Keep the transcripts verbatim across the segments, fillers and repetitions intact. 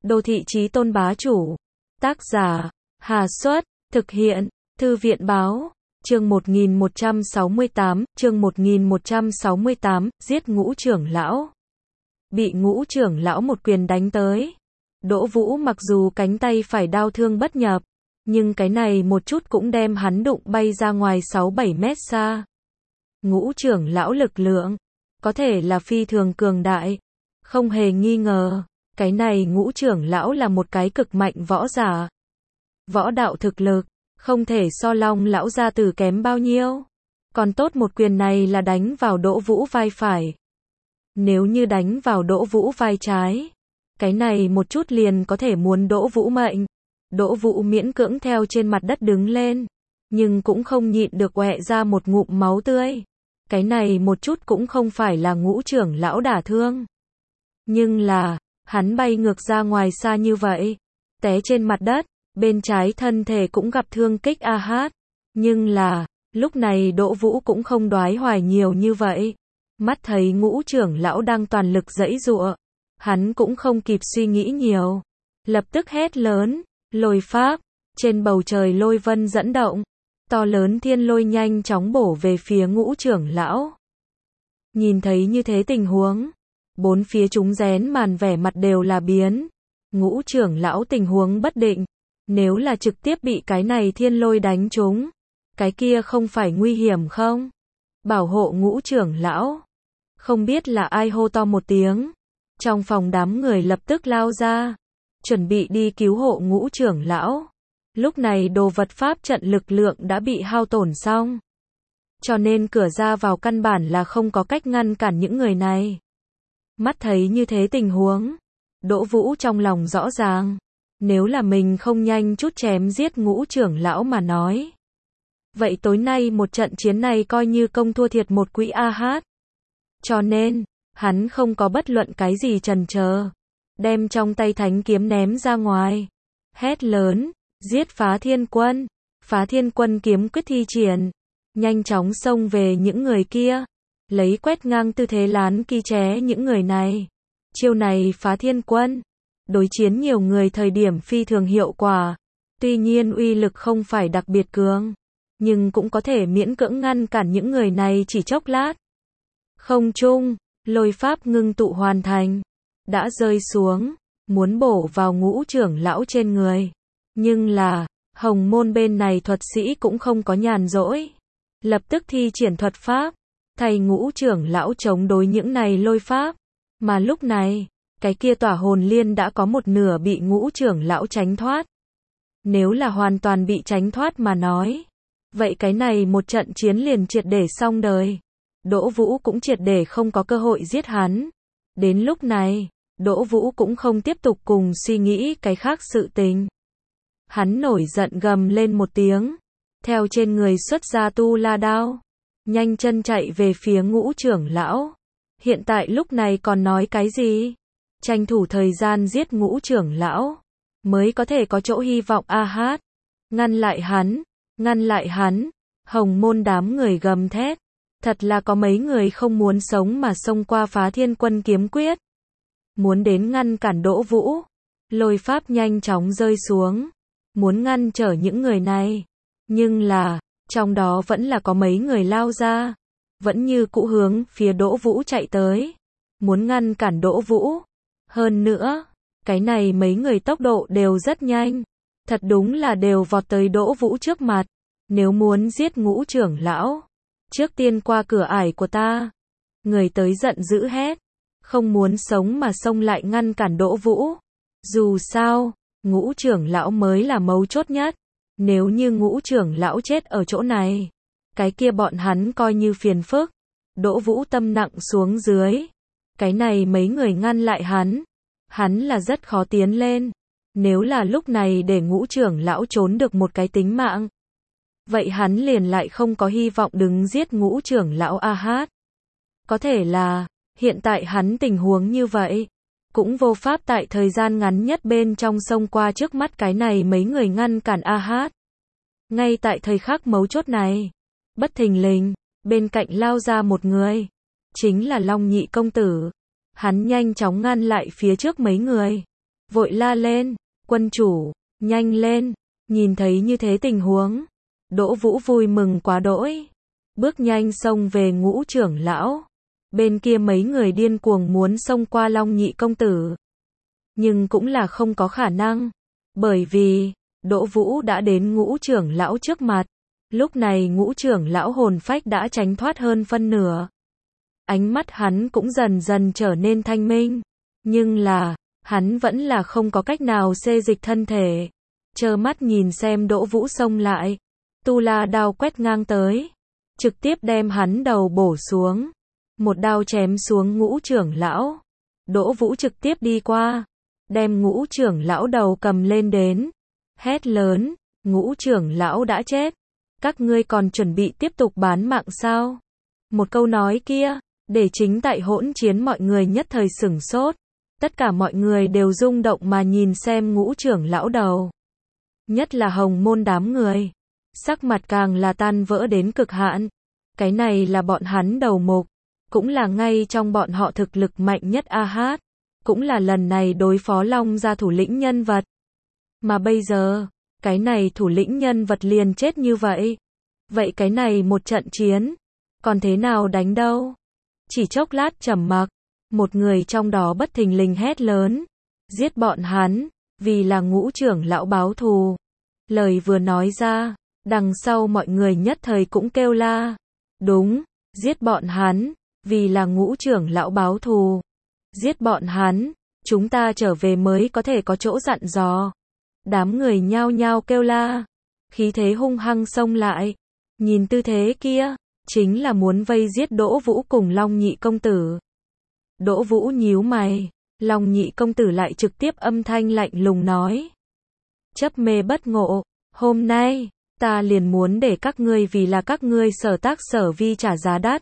Đô thị chí tôn bá chủ. Tác giả, Hà Xuất, thực hiện, Thư viện báo. Chương một nghìn một trăm sáu mươi tám, chương một nghìn một trăm sáu mươi tám, giết Ngũ trưởng lão. Bị Ngũ trưởng lão một quyền đánh tới. Đỗ Vũ mặc dù cánh tay phải đau thương bất nhập, nhưng cái này một chút cũng đem hắn đụng bay ra ngoài sáu bảy mét xa. Ngũ trưởng lão lực lượng, có thể là phi thường cường đại. Không hề nghi ngờ, cái này Ngũ trưởng lão là một cái cực mạnh võ giả. Võ đạo thực lực, không thể so Long lão gia tử kém bao nhiêu. Còn tốt một quyền này là đánh vào Đỗ Vũ vai phải. Nếu như đánh vào Đỗ Vũ vai trái, cái này một chút liền có thể muốn Đỗ Vũ mệnh. Đỗ Vũ miễn cưỡng theo trên mặt đất đứng lên, nhưng cũng không nhịn được ọe ra một ngụm máu tươi. Cái này một chút cũng không phải là Ngũ trưởng lão đả thương. Nhưng là, hắn bay ngược ra ngoài xa như vậy, té trên mặt đất, bên trái thân thể cũng gặp thương kích a hát. Nhưng là, lúc này Đỗ Vũ cũng không đoái hoài nhiều như vậy. Mắt thấy Ngũ trưởng lão đang toàn lực giãy giụa, hắn cũng không kịp suy nghĩ nhiều, lập tức hét lớn, lôi pháp, trên bầu trời lôi vân dẫn động, to lớn thiên lôi nhanh chóng bổ về phía Ngũ trưởng lão. Nhìn thấy như thế tình huống, bốn phía chúng rén màn vẻ mặt đều là biến. Ngũ trưởng lão tình huống bất định, nếu là trực tiếp bị cái này thiên lôi đánh trúng, cái kia không phải nguy hiểm không? Bảo hộ Ngũ trưởng lão. Không biết là ai hô to một tiếng. Trong phòng đám người lập tức lao ra, chuẩn bị đi cứu hộ Ngũ trưởng lão. Lúc này đồ vật pháp trận lực lượng đã bị hao tổn xong, cho nên cửa ra vào căn bản là không có cách ngăn cản những người này. Mắt thấy như thế tình huống, Đỗ Vũ trong lòng rõ ràng, nếu là mình không nhanh chút chém giết Ngũ trưởng lão mà nói, vậy tối nay một trận chiến này coi như công thua thiệt một quỹ a hát. Cho nên, hắn không có bất luận cái gì chần chờ, đem trong tay thánh kiếm ném ra ngoài, hét lớn, giết Phá Thiên Quân. Phá Thiên Quân kiếm quyết thi triển, nhanh chóng xông về những người kia, lấy quét ngang tư thế lán ki ché những người này. Chiêu này Phá Thiên Quân, đối chiến nhiều người thời điểm phi thường hiệu quả, tuy nhiên uy lực không phải đặc biệt cường, nhưng cũng có thể miễn cưỡng ngăn cản những người này chỉ chốc lát. Không trung, lôi pháp ngưng tụ hoàn thành, đã rơi xuống, muốn bổ vào Ngũ trưởng lão trên người. Nhưng là, Hồng môn bên này thuật sĩ cũng không có nhàn rỗi, lập tức thi triển thuật pháp, thay Ngũ trưởng lão chống đối những này lôi pháp. Mà lúc này, cái kia tỏa hồn liên đã có một nửa bị Ngũ trưởng lão tránh thoát. Nếu là hoàn toàn bị tránh thoát mà nói, vậy cái này một trận chiến liền triệt để xong đời. Đỗ Vũ cũng triệt để không có cơ hội giết hắn. Đến lúc này, Đỗ Vũ cũng không tiếp tục cùng suy nghĩ cái khác sự tình. Hắn nổi giận gầm lên một tiếng, theo trên người xuất ra tu la đao, nhanh chân chạy về phía Ngũ trưởng lão. Hiện tại lúc này còn nói cái gì? Tranh thủ thời gian giết Ngũ trưởng lão, mới có thể có chỗ hy vọng a hát. Ngăn lại hắn, ngăn lại hắn. Hồng môn đám người gầm thét. Thật là có mấy người không muốn sống mà xông qua Phá Thiên Quân kiếm quyết, muốn đến ngăn cản Đỗ Vũ. Lôi pháp nhanh chóng rơi xuống, muốn ngăn trở những người này. Nhưng là, trong đó vẫn là có mấy người lao ra, vẫn như cũ hướng phía Đỗ Vũ chạy tới, muốn ngăn cản Đỗ Vũ. Hơn nữa, cái này mấy người tốc độ đều rất nhanh, thật đúng là đều vọt tới Đỗ Vũ trước mặt. Nếu muốn giết Ngũ trưởng lão, trước tiên qua cửa ải của ta. Người tới giận dữ hét, không muốn sống mà xông lại ngăn cản Đỗ Vũ. Dù sao, Ngũ trưởng lão mới là mấu chốt nhất. Nếu như Ngũ trưởng lão chết ở chỗ này, cái kia bọn hắn coi như phiền phức. Đỗ Vũ tâm nặng xuống dưới. Cái này mấy người ngăn lại hắn, hắn là rất khó tiến lên. Nếu là lúc này để Ngũ trưởng lão trốn được một cái tính mạng, vậy hắn liền lại không có hy vọng đứng giết Ngũ trưởng lão a hát. Có thể là, hiện tại hắn tình huống như vậy, cũng vô pháp tại thời gian ngắn nhất bên trong xông qua trước mắt cái này mấy người ngăn cản a hát. Ngay tại thời khắc mấu chốt này, bất thình lình, bên cạnh lao ra một người, chính là Long Nhị công tử. Hắn nhanh chóng ngăn lại phía trước mấy người, vội la lên, quân chủ, nhanh lên, nhìn thấy như thế tình huống. Đỗ Vũ vui mừng quá đỗi, bước nhanh xông về Ngũ trưởng lão. Bên kia mấy người điên cuồng muốn xông qua Long Nhị công tử. Nhưng cũng là không có khả năng, bởi vì, Đỗ Vũ đã đến Ngũ trưởng lão trước mặt. Lúc này Ngũ trưởng lão hồn phách đã tránh thoát hơn phân nửa. Ánh mắt hắn cũng dần dần trở nên thanh minh. Nhưng là, hắn vẫn là không có cách nào xê dịch thân thể. Trơ mắt nhìn xem Đỗ Vũ xông lại. Tu La đao quét ngang tới. Trực tiếp đem hắn đầu bổ xuống. Một đao chém xuống Ngũ trưởng lão. Đỗ Vũ trực tiếp đi qua. Đem Ngũ trưởng lão đầu cầm lên đến. Hét lớn, Ngũ trưởng lão đã chết. Các ngươi còn chuẩn bị tiếp tục bán mạng sao? Một câu nói kia, để chính tại hỗn chiến mọi người nhất thời sửng sốt. Tất cả mọi người đều rung động mà nhìn xem Ngũ trưởng lão đầu. Nhất là Hồng Môn đám người. Sắc mặt càng là tan vỡ đến cực hạn. Cái này là bọn hắn đầu mục. Cũng là ngay trong bọn họ thực lực mạnh nhất a hát. Cũng là lần này đối phó Long gia thủ lĩnh nhân vật. Mà bây giờ, cái này thủ lĩnh nhân vật liền chết như vậy. Vậy cái này một trận chiến, còn thế nào đánh đâu? Chỉ chốc lát trầm mặc, một người trong đó bất thình lình hét lớn. Giết bọn hắn, vì là Ngũ trưởng lão báo thù. Lời vừa nói ra, đằng sau mọi người nhất thời cũng kêu la. Đúng, giết bọn hắn, vì là Ngũ trưởng lão báo thù. Giết bọn hắn, chúng ta trở về mới có thể có chỗ dặn dò. Đám người nhao nhao kêu la, khí thế hung hăng xông lại. Nhìn tư thế kia, chính là muốn vây giết Đỗ Vũ cùng Long Nhị công tử. Đỗ Vũ nhíu mày, Long Nhị công tử lại trực tiếp âm thanh lạnh lùng nói. Chấp mê bất ngộ, hôm nay, ta liền muốn để các ngươi vì là các ngươi sở tác sở vi trả giá đắt.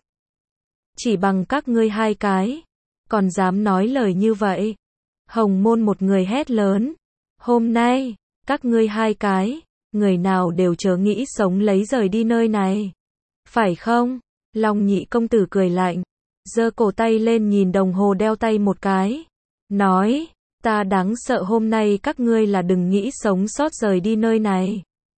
Chỉ bằng các ngươi hai cái, còn dám nói lời như vậy. Hồng Môn một người hét lớn. Hôm nay, các ngươi hai cái, người nào đều chớ nghĩ sống lấy rời đi nơi này. Phải không? Long Nhị công tử cười lạnh, giơ cổ tay lên nhìn đồng hồ đeo tay một cái. Nói, ta đáng sợ hôm nay các ngươi là đừng nghĩ sống sót rời đi nơi này.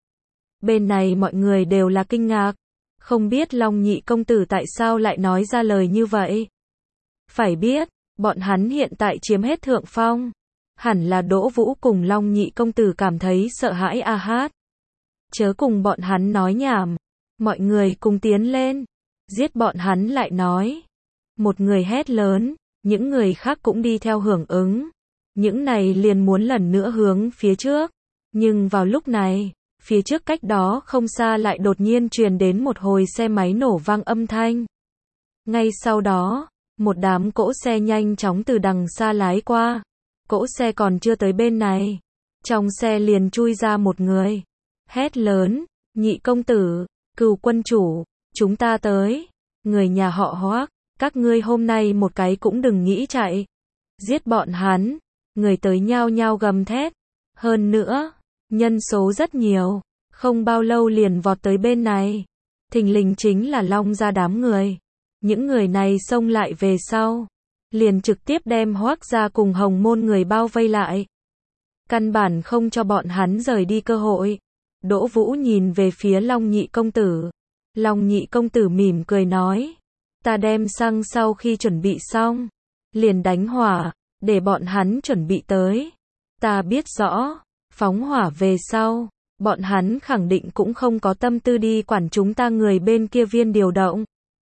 Bên này mọi người đều là kinh ngạc. Không biết Long Nhị công tử tại sao lại nói ra lời như vậy. Phải biết, bọn hắn hiện tại chiếm hết thượng phong. Hẳn là Đỗ Vũ cùng Long Nhị công tử cảm thấy sợ hãi a hát. Chớ cùng bọn hắn nói nhảm. Mọi người cùng tiến lên. Giết bọn hắn lại nói. Một người hét lớn, những người khác cũng đi theo hưởng ứng. Những này liền muốn lần nữa hướng phía trước. Nhưng vào lúc này, phía trước cách đó không xa lại đột nhiên truyền đến một hồi xe máy nổ vang âm thanh. Ngay sau đó, một đám cỗ xe nhanh chóng từ đằng xa lái qua. Cỗ xe còn chưa tới bên này. Trong xe liền chui ra một người. Hét lớn, Nhị công tử, Cừu quân chủ, chúng ta tới. Người nhà họ Hoắc, các ngươi hôm nay một cái cũng đừng nghĩ chạy. Giết bọn hắn. Người tới nhao nhao gầm thét. Hơn nữa, nhân số rất nhiều. Không bao lâu liền vọt tới bên này. Thình lình chính là Long gia đám người. Những người này xông lại về sau. Liền trực tiếp đem Hoắc gia cùng Hồng Môn người bao vây lại. Căn bản không cho bọn hắn rời đi cơ hội. Đỗ Vũ nhìn về phía Long Nhị công tử. Long Nhị công tử mỉm cười nói. Ta đem xăng sau khi chuẩn bị xong. Liền đánh hỏa, để bọn hắn chuẩn bị tới. Ta biết rõ, phóng hỏa về sau. Bọn hắn khẳng định cũng không có tâm tư đi quản chúng ta người bên kia viên điều động.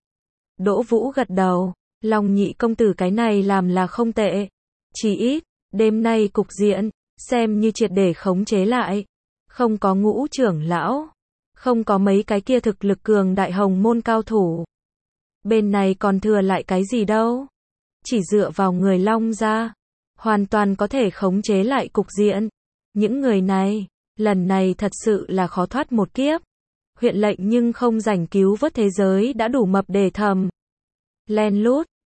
Đỗ Vũ gật đầu. Long Nhị công tử cái này làm là không tệ. Chỉ ít, đêm nay cục diện, xem như triệt để khống chế lại. Không có Ngũ trưởng lão. Không có mấy cái kia thực lực cường đại Hồng Môn cao thủ. Bên này còn thừa lại cái gì đâu. Chỉ dựa vào người Long gia. Hoàn toàn có thể khống chế lại cục diện. Những người này, lần này thật sự là khó thoát một kiếp. Huyện lệnh nhưng không rảnh cứu vớt thế giới đã đủ mập để thầm. Len lút,